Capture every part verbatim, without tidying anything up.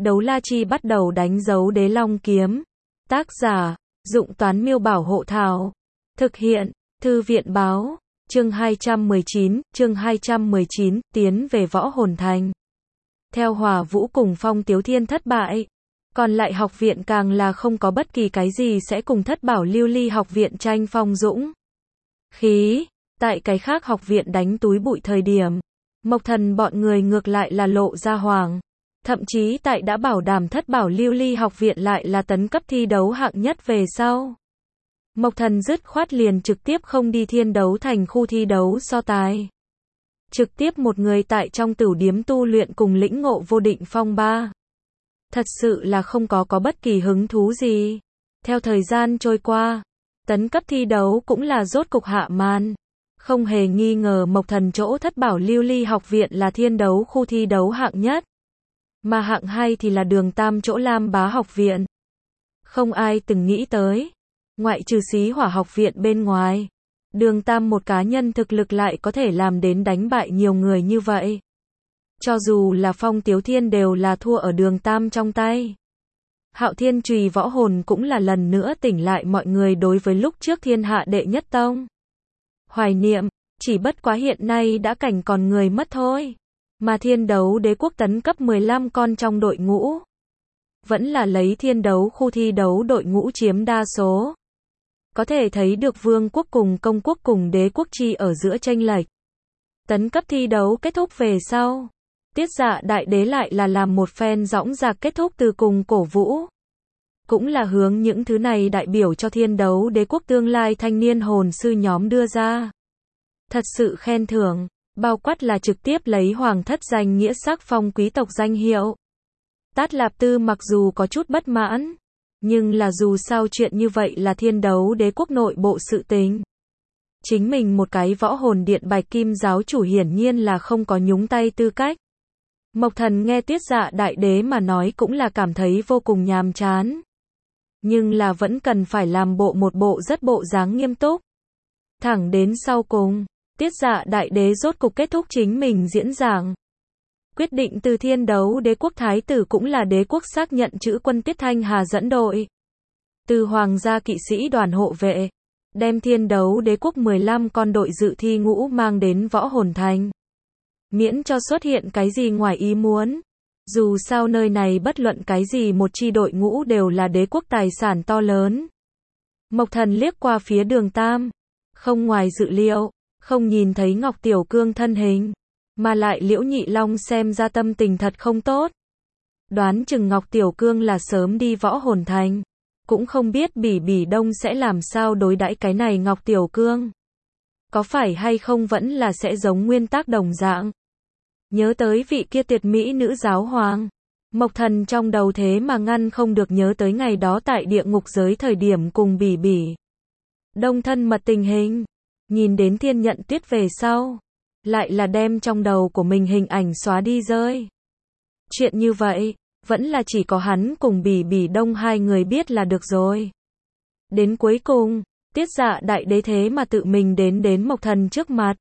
Đấu la chi bắt đầu đánh dấu đế long kiếm. Tác giả, Dụng Toán Miêu Bảo Hộ Thảo. Thực hiện, Thư viện Báo. Chương hai trăm mười chín, chương hai trăm mười chín, tiến về Võ Hồn Thành. Theo Hỏa Vũ cùng Phong Tiếu Thiên thất bại, còn lại học viện càng là không có bất kỳ cái gì sẽ cùng Thất Bảo Lưu Ly học viện tranh phong dũng khí. Tại cái khác học viện đánh túi bụi thời điểm, Mộc Thần bọn người ngược lại là lộ ra hoàng. Thậm chí tại đã bảo đảm Thất Bảo Lưu Ly học viện lại là tấn cấp thi đấu hạng nhất về sau, Mộc Thần dứt khoát liền trực tiếp không đi thiên đấu thành khu thi đấu so tài. Trực tiếp một người tại trong tửu điếm tu luyện cùng lĩnh ngộ vô định phong ba. Thật sự là không có có bất kỳ hứng thú gì. Theo thời gian trôi qua, tấn cấp thi đấu cũng là rốt cục hạ màn. Không hề nghi ngờ Mộc Thần chỗ Thất Bảo Lưu Ly học viện là thiên đấu khu thi đấu hạng nhất. Mà hạng hai thì là Đường Tam chỗ Lam Bá học viện. Không ai từng nghĩ tới, ngoại trừ Xí Hỏa học viện bên ngoài, Đường Tam một cá nhân thực lực lại có thể làm đến đánh bại nhiều người như vậy. Cho dù là Phong Tiếu Thiên đều là thua ở Đường Tam trong tay. Hạo Thiên Chùy Võ Hồn cũng là lần nữa tỉnh lại mọi người đối với lúc trước thiên hạ đệ nhất tông hoài niệm, chỉ bất quá hiện nay đã cảnh còn người mất thôi. Mà thiên đấu đế quốc tấn cấp mười lăm con trong đội ngũ, vẫn là lấy thiên đấu khu thi đấu đội ngũ chiếm đa số. Có thể thấy được vương quốc cùng công quốc cùng đế quốc chi ở giữa chênh lệch. Tấn cấp thi đấu kết thúc về sau, Tiết Dạ đại đế lại là làm một phen dõng dạc kết thúc từ cùng cổ vũ. Cũng là hướng những thứ này đại biểu cho thiên đấu đế quốc tương lai thanh niên hồn sư nhóm đưa ra. Thật sự khen thưởng, bao quát là trực tiếp lấy hoàng thất danh nghĩa sắc phong quý tộc danh hiệu. Tát Lạp Tư mặc dù có chút bất mãn, nhưng là dù sao chuyện như vậy là thiên đấu đế quốc nội bộ sự tình. Chính mình một cái võ hồn điện bạch kim giáo chủ hiển nhiên là không có nhúng tay tư cách. Mộc Thần nghe Tiết Dạ đại đế mà nói cũng là cảm thấy vô cùng nhàm chán. Nhưng là vẫn cần phải làm bộ một bộ rất bộ dáng nghiêm túc. Thẳng đến sau cùng, Tiết Dạ đại đế rốt cục kết thúc chính mình diễn giảng. Quyết định từ thiên đấu đế quốc thái tử cũng là đế quốc xác nhận chữ quân Tiết Thanh Hà dẫn đội. Từ hoàng gia kỵ sĩ đoàn hộ vệ, đem thiên đấu đế quốc mười lăm con đội dự thi ngũ mang đến Võ Hồn Thành. Miễn cho xuất hiện cái gì ngoài ý muốn. Dù sao nơi này bất luận cái gì một chi đội ngũ đều là đế quốc tài sản to lớn. Mộc Thần liếc qua phía Đường Tam. Không ngoài dự liệu, không nhìn thấy Ngọc Tiểu Cương thân hình. Mà lại Liễu Nhị Long xem ra tâm tình thật không tốt. Đoán chừng Ngọc Tiểu Cương là sớm đi Võ Hồn Thành. Cũng không biết Bỉ Bỉ Đông sẽ làm sao đối đãi cái này Ngọc Tiểu Cương. Có phải hay không vẫn là sẽ giống nguyên tắc đồng dạng. Nhớ tới vị kia tuyệt mỹ nữ giáo hoàng. Mộc Thần trong đầu thế mà ngăn không được nhớ tới ngày đó tại địa ngục giới thời điểm cùng Bỉ Bỉ Đông thân mật tình hình. Nhìn đến Thiên Nhận Tuyết về sau, lại là đem trong đầu của mình hình ảnh xóa đi rơi. Chuyện như vậy, vẫn là chỉ có hắn cùng Bỉ Bỉ Đông hai người biết là được rồi. Đến cuối cùng, Tiết Dạ đại đế thế mà tự mình đến đến Mộc Thần trước mặt.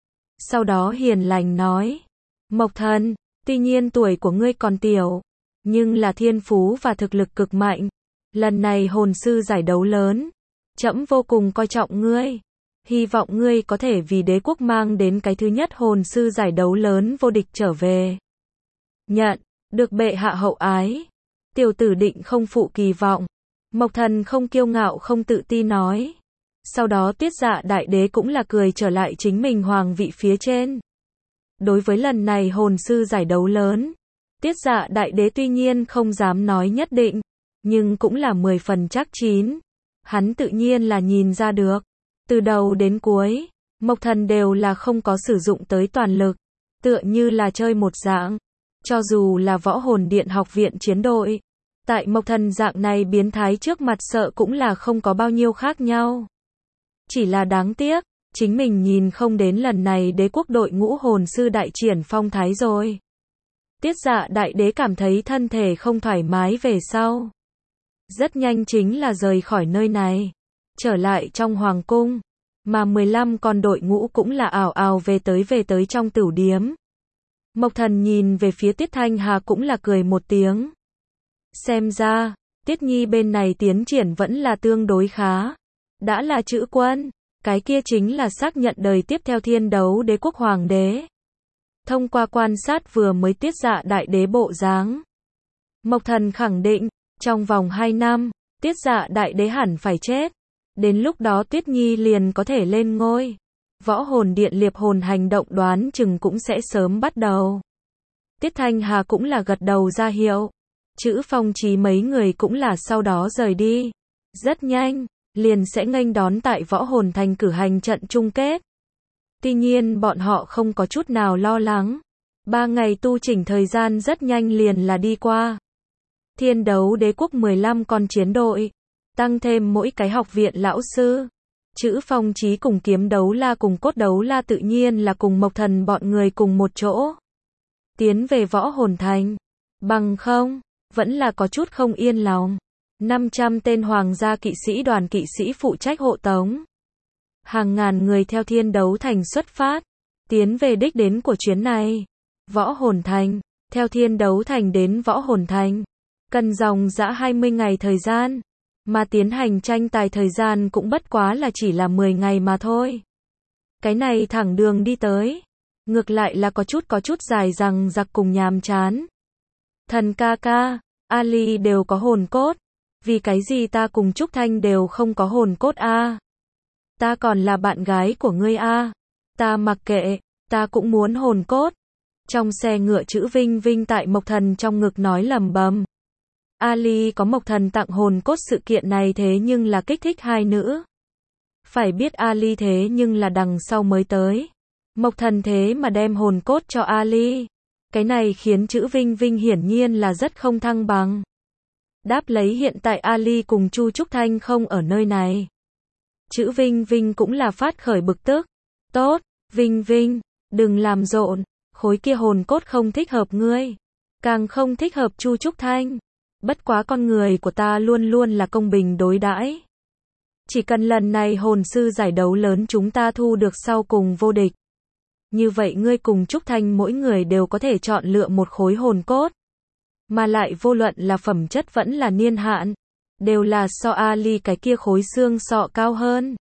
Sau đó hiền lành nói, Mộc Thần, tuy nhiên tuổi của ngươi còn tiểu, nhưng là thiên phú và thực lực cực mạnh. Lần này hồn sư giải đấu lớn, trẫm vô cùng coi trọng ngươi. Hy vọng ngươi có thể vì đế quốc mang đến cái thứ nhất hồn sư giải đấu lớn vô địch trở về. Nhận, được bệ hạ hậu ái. Tiểu tử định không phụ kỳ vọng. Mộc Thần không kiêu ngạo không tự ti nói. Sau đó Tiết Dạ đại đế cũng là cười trở lại chính mình hoàng vị phía trên. Đối với lần này hồn sư giải đấu lớn, Tiết Dạ đại đế tuy nhiên không dám nói nhất định, nhưng cũng là mười phần chắc chín. Hắn tự nhiên là nhìn ra được. Từ đầu đến cuối, Mộc Thần đều là không có sử dụng tới toàn lực, tựa như là chơi một dạng. Cho dù là Võ Hồn Điện học viện chiến đội, tại Mộc Thần dạng này biến thái trước mặt sợ cũng là không có bao nhiêu khác nhau. Chỉ là đáng tiếc, chính mình nhìn không đến lần này đế quốc đội ngũ hồn sư đại triển phong thái rồi. Tiết Dạ đại đế cảm thấy thân thể không thoải mái về sau. Rất nhanh chính là rời khỏi nơi này, trở lại trong hoàng cung, mà mười lăm con đội ngũ cũng là ào ào về tới về tới trong tửu điếm. Mộc Thần nhìn về phía Tiết Thanh Hà cũng là cười một tiếng. Xem ra, Tiết Nhi bên này tiến triển vẫn là tương đối khá. Đã là chữ quân, cái kia chính là xác nhận đời tiếp theo Thiên Đấu Đế quốc hoàng đế. Thông qua quan sát vừa mới Tiết Dạ đại đế bộ dáng, Mộc Thần khẳng định, trong vòng hai năm, Tiết Dạ đại đế hẳn phải chết. Đến lúc đó Tuyết Nhi liền có thể lên ngôi. Võ hồn điện liệp hồn hành động đoán chừng cũng sẽ sớm bắt đầu. Tiết Thanh Hà cũng là gật đầu ra hiệu. Chữ Phong Chí mấy người cũng là sau đó rời đi. Rất nhanh, liền sẽ nghênh đón tại Võ Hồn Thành cử hành trận chung kết. Tuy nhiên bọn họ không có chút nào lo lắng. Ba ngày tu chỉnh thời gian rất nhanh liền là đi qua. Thiên Đấu Đế quốc mười lăm con chiến đội. Tăng thêm mỗi cái học viện lão sư. Chữ Phong Chí cùng Kiếm Đấu La cùng Cốt Đấu La tự nhiên là cùng Mộc Thần bọn người cùng một chỗ. Tiến về Võ Hồn Thành. Bằng không, vẫn là có chút không yên lòng. năm trăm tên hoàng gia kỵ sĩ đoàn kỵ sĩ phụ trách hộ tống. Hàng ngàn người theo Thiên Đấu Thành xuất phát. Tiến về đích đến của chuyến này. Võ Hồn Thành. Theo Thiên Đấu Thành đến Võ Hồn Thành. Cần dòng dã hai mươi ngày thời gian. Mà tiến hành tranh tài thời gian cũng bất quá là chỉ là mười ngày mà thôi. Cái này thẳng đường đi tới. Ngược lại là có chút có chút dài dằng dặc cùng nhàm chán. Thần ca ca, Ali đều có hồn cốt. Vì cái gì ta cùng Trúc Thanh đều không có hồn cốt a? Ta còn là bạn gái của ngươi a? Ta mặc kệ, ta cũng muốn hồn cốt. Trong xe ngựa chữ Vinh Vinh tại Mộc Thần trong ngực nói lầm bầm. Ali có Mộc Thần tặng hồn cốt sự kiện này thế nhưng là kích thích hai nữ. Phải biết Ali thế nhưng là đằng sau mới tới. Mộc Thần thế mà đem hồn cốt cho Ali. Cái này khiến chữ Vinh Vinh hiển nhiên là rất không thăng bằng. Đáp lấy hiện tại Ali cùng Chu Trúc Thanh không ở nơi này. Chữ Vinh Vinh cũng là phát khởi bực tức. Tốt, Vinh Vinh, đừng làm rộn. Khối kia hồn cốt không thích hợp ngươi. Càng không thích hợp Chu Trúc Thanh. Bất quá con người của ta luôn luôn là công bình đối đãi. Chỉ cần lần này hồn sư giải đấu lớn chúng ta thu được sau cùng vô địch. Như vậy ngươi cùng Trúc Thanh mỗi người đều có thể chọn lựa một khối hồn cốt. Mà lại vô luận là phẩm chất vẫn là niên hạn. Đều là so Ali cái kia khối xương sọ cao hơn.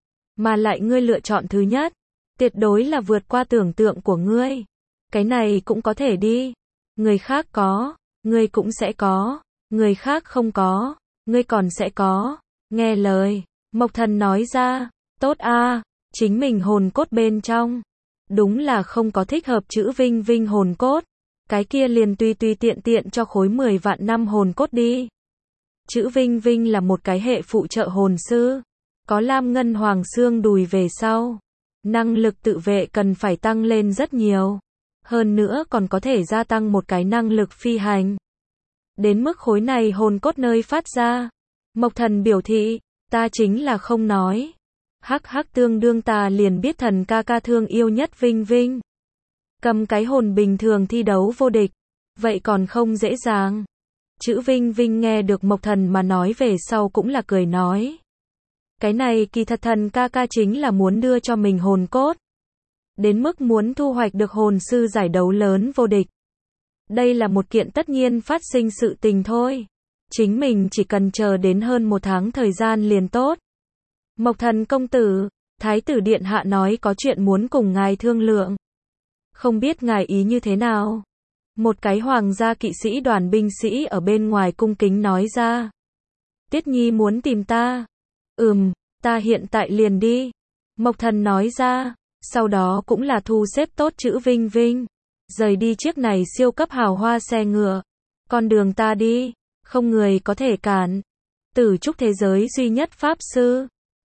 Mà lại ngươi lựa chọn thứ nhất. Tuyệt đối là vượt qua tưởng tượng của ngươi. Cái này cũng có thể đi. Người khác có. Ngươi cũng sẽ có. Người khác không có. Ngươi còn sẽ có. Nghe lời. Mộc Thần nói ra. Tốt a, chính mình hồn cốt bên trong. Đúng là không có thích hợp chữ Vinh Vinh hồn cốt. Cái kia liền tùy tùy tiện tiện cho khối mười vạn năm hồn cốt đi. Chữ Vinh Vinh là một cái hệ phụ trợ hồn sư. Có lam ngân hoàng xương đùi về sau. Năng lực tự vệ cần phải tăng lên rất nhiều. Hơn nữa còn có thể gia tăng một cái năng lực phi hành. Đến mức khối này hồn cốt nơi phát ra. Mộc Thần biểu thị, ta chính là không nói. Hắc hắc tương đương ta liền biết thần ca ca thương yêu nhất Vinh Vinh. Cầm cái hồn bình thường thi đấu vô địch. Vậy còn không dễ dàng. Chữ Vinh Vinh nghe được Mộc Thần mà nói về sau cũng là cười nói. Cái này kỳ thật thần ca ca chính là muốn đưa cho mình hồn cốt. Đến mức muốn thu hoạch được hồn sư giải đấu lớn vô địch. Đây là một kiện tất nhiên phát sinh sự tình thôi. Chính mình chỉ cần chờ đến hơn một tháng thời gian liền tốt. Mộc Thần công tử, Thái tử điện hạ nói có chuyện muốn cùng ngài thương lượng. Không biết ngài ý như thế nào? Một cái hoàng gia kỵ sĩ đoàn binh sĩ ở bên ngoài cung kính nói ra. Tiết Nhi muốn tìm ta. Ừm, ta hiện tại liền đi. Mộc Thần nói ra, sau đó cũng là thu xếp tốt chữ Vinh Vinh. Rời đi chiếc này siêu cấp hào hoa xe ngựa. Con đường ta đi, không người có thể cản. Tử trúc thế giới duy nhất pháp sư.